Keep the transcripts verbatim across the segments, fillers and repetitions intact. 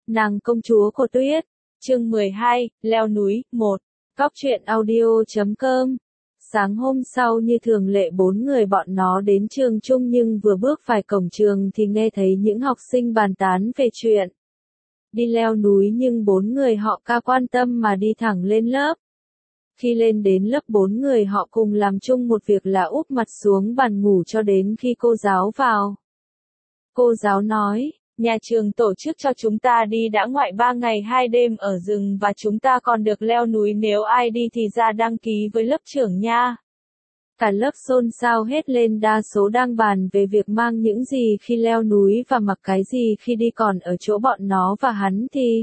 Nàng công chúa của tuyết. Chương mười hai, leo núi, một. Góc truyện audio chấm com. Sáng hôm sau như thường lệ bốn người bọn nó đến trường chung nhưng vừa bước phải cổng trường thì nghe thấy những học sinh bàn tán về chuyện đi leo núi nhưng bốn người họ ca quan tâm mà đi thẳng lên lớp. Khi lên đến lớp bốn người họ cùng làm chung một việc là úp mặt xuống bàn ngủ cho đến khi cô giáo vào. Cô giáo nói, nhà trường tổ chức cho chúng ta đi dã ngoại ba ngày hai đêm ở rừng và chúng ta còn được leo núi, nếu ai đi thì ra đăng ký với lớp trưởng nha. Cả lớp xôn xao hết lên, đa số đang bàn về việc mang những gì khi leo núi và mặc cái gì khi đi, còn ở chỗ bọn nó và hắn thì...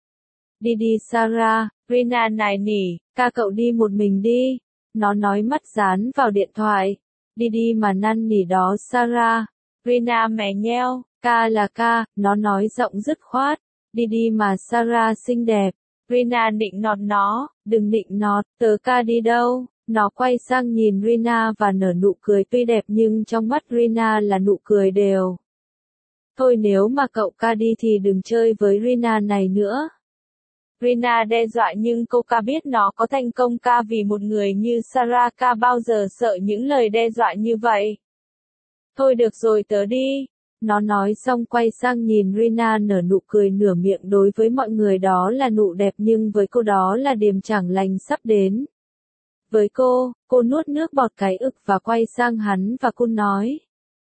Đi đi Sarah, Rina nài nỉ, ca cậu đi một mình đi. Nó nói mắt dán vào điện thoại. Đi đi mà năn nỉ đó Sarah. Rina mè nheo, ca là ca, nó nói giọng dứt khoát. Đi đi mà Sarah xinh đẹp. Rina nịnh nọt nó, đừng nịnh nọt, tớ ca đi đâu. Nó quay sang nhìn Rina và nở nụ cười tuy đẹp nhưng trong mắt Rina là nụ cười đều. Thôi nếu mà cậu ca đi thì đừng chơi với Rina này nữa. Rina đe dọa nhưng cô ca biết nó có thành công ca vì một người như Sarah, ca bao giờ sợ những lời đe dọa như vậy. Thôi được rồi tớ đi. Nó nói xong quay sang nhìn Rina nở nụ cười nửa miệng, đối với mọi người đó là nụ đẹp nhưng với cô đó là điềm chẳng lành sắp đến. Với cô, cô nuốt nước bọt cái ực và quay sang hắn và cô nói.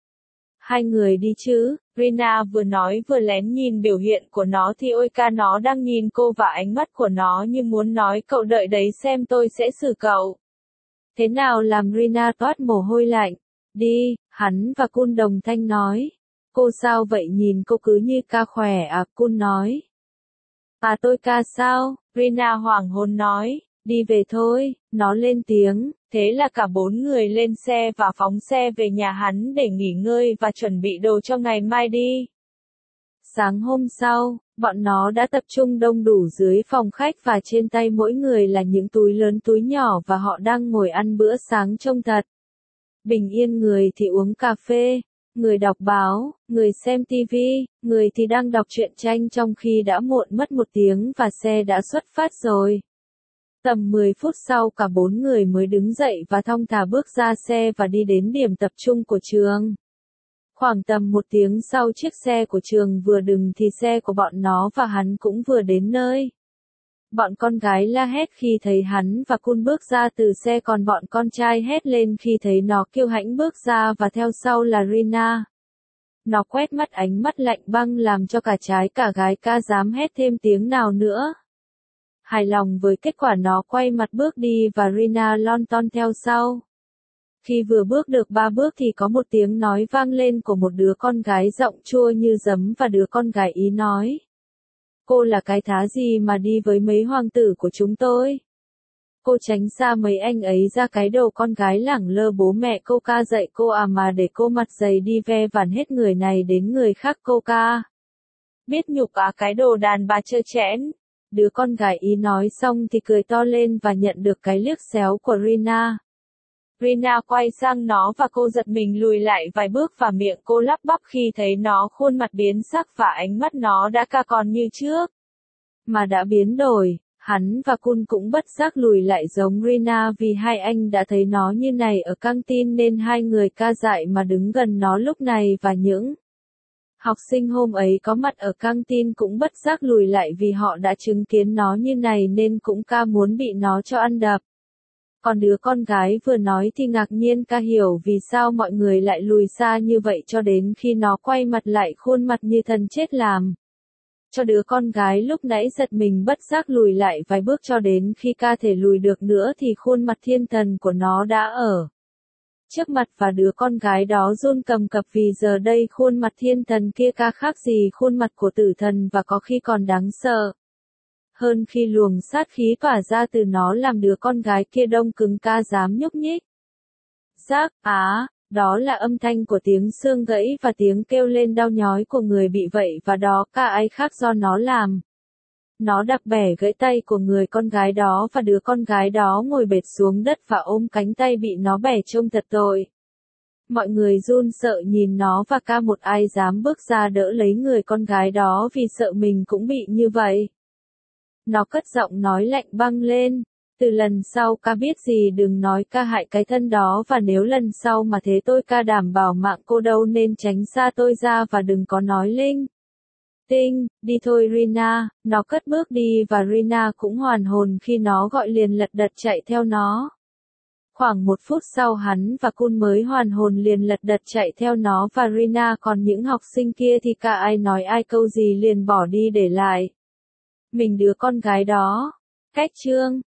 Hai người đi chứ. Rina vừa nói vừa lén nhìn biểu hiện của nó thì ôi ca, nó đang nhìn cô và ánh mắt của nó như muốn nói cậu đợi đấy xem tôi sẽ xử cậu. Thế nào làm Rina toát mồ hôi lạnh. Đi, hắn và Kun đồng thanh nói. Cô sao vậy, nhìn cô cứ như ca khỏe à, Kun nói. À tôi ca sao? Rina hoảng hồn nói. Đi về thôi, nó lên tiếng. Thế là cả bốn người lên xe và phóng xe về nhà hắn để nghỉ ngơi và chuẩn bị đồ cho ngày mai đi. Sáng hôm sau, bọn nó đã tập trung đông đủ dưới phòng khách và trên tay mỗi người là những túi lớn túi nhỏ và họ đang ngồi ăn bữa sáng trông thật bình yên, người thì uống cà phê, người đọc báo, người xem tivi, người thì đang đọc truyện tranh trong khi đã muộn mất một tiếng và xe đã xuất phát rồi. Tầm mười phút sau cả bốn người mới đứng dậy và thong thả bước ra xe và đi đến điểm tập trung của trường. Khoảng tầm một tiếng sau chiếc xe của trường vừa dừng thì xe của bọn nó và hắn cũng vừa đến nơi. Bọn con gái la hét khi thấy hắn và Kun bước ra từ xe, còn bọn con trai hét lên khi thấy nó kiêu hãnh bước ra và theo sau là Rina. Nó quét mắt ánh mắt lạnh băng làm cho cả trai cả gái ca dám hét thêm tiếng nào nữa. Hài lòng với kết quả nó quay mặt bước đi và Rina lon ton theo sau. Khi vừa bước được ba bước thì có một tiếng nói vang lên của một đứa con gái giọng chua như giấm và đứa con gái ý nói. Cô là cái thá gì mà đi với mấy hoàng tử của chúng tôi? Cô tránh xa mấy anh ấy ra cái đầu con gái lẳng lơ, bố mẹ cô ca dạy cô à mà để cô mặt dày đi ve vản hết người này đến người khác cô ca. Biết nhục à cái đồ đàn bà trơ trẽn. Đứa con gái ý nói xong thì cười to lên và nhận được cái liếc xéo của Rina. Rina quay sang nó và cô giật mình lùi lại vài bước và miệng cô lắp bắp khi thấy nó khuôn mặt biến sắc và ánh mắt nó đã ca còn như trước. Mà đã biến đổi, hắn và Kun cũng bất giác lùi lại giống Rina vì hai anh đã thấy nó như này ở căng tin nên hai người ca dại mà đứng gần nó lúc này và những học sinh hôm ấy có mặt ở căng tin cũng bất giác lùi lại vì họ đã chứng kiến nó như này nên cũng ca muốn bị nó cho ăn đập. Còn đứa con gái vừa nói thì ngạc nhiên ca hiểu vì sao mọi người lại lùi xa như vậy cho đến khi nó quay mặt lại khuôn mặt như thần chết làm. Cho đứa con gái lúc nãy giật mình bất giác lùi lại vài bước cho đến khi ca thể lùi được nữa thì khuôn mặt thiên thần của nó đã ở trước mặt và đứa con gái đó run cầm cập vì giờ đây khuôn mặt thiên thần kia ca khác gì khuôn mặt của tử thần và có khi còn đáng sợ hơn khi luồng sát khí tỏa ra từ nó làm đứa con gái kia đông cứng ca dám nhúc nhích. Rác, á, đó là âm thanh của tiếng xương gãy và tiếng kêu lên đau nhói của người bị vậy và đó ca ai khác do nó làm. Nó đập bẻ gãy tay của người con gái đó và đứa con gái đó ngồi bệt xuống đất và ôm cánh tay bị nó bẻ trông thật tội. Mọi người run sợ nhìn nó và ca một ai dám bước ra đỡ lấy người con gái đó vì sợ mình cũng bị như vậy. Nó cất giọng nói lạnh băng lên. Từ lần sau ca biết gì đừng nói ca hại cái thân đó, và nếu lần sau mà thế tôi ca đảm bảo mạng cô đâu, nên tránh xa tôi ra và đừng có nói linh tinh. Đi thôi Rina. Nó cất bước đi và Rina cũng hoàn hồn khi nó gọi liền lật đật chạy theo nó. Khoảng một phút sau hắn và Kun mới hoàn hồn liền lật đật chạy theo nó và Rina, còn những học sinh kia thì cả ai nói ai câu gì liền bỏ đi để lại mình đứa con gái đó. Cách chương